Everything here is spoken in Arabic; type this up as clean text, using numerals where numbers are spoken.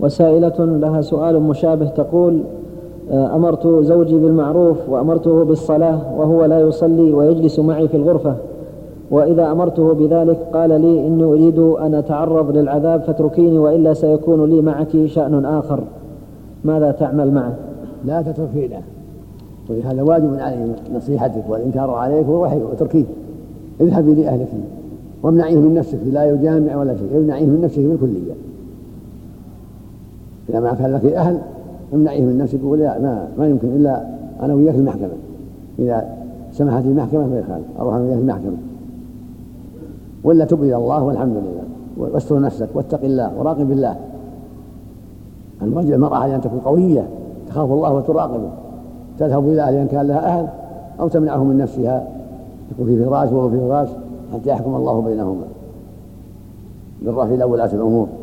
وسائلة لها سؤال مشابه تقول: أمرت زوجي بالمعروف وأمرته بالصلاة وهو لا يصلي ويجلس معي في الغرفة، وإذا أمرته بذلك قال لي: إني أريد أن أتعرض للعذاب فاتركيني وإلا سيكون لي معك شأن آخر، ماذا تعمل معه؟ لا تتركي له، وهذا واجب عليه نصيحتك والإنكار عليك وتركيه. اذهبي لأهلك وامنعيه من نفسك، لا يجامع ولا شيء، امنعيه من نفسك بالكلية. إذا ما كان لك أهل امنعيه من نفسك وقول لا ما يمكن إلا أنا وياك المحكمة، إذا سمحت المحكمة ما يخالف أروح أنا وياك المحكمة، ولا تب إلى الله والحمد لله، واستر نفسك واتق الله وراقب الله. الواجب المرأة عليها أن تكون قوية تخاف الله وتراقبه، تذهب إلى أهل إن كان لها أهل، أو تمنعه من نفسها، تكون في فراش وهو في فراش حتى يحكم الله بينهما بالرفع إلى ولاة الأمور.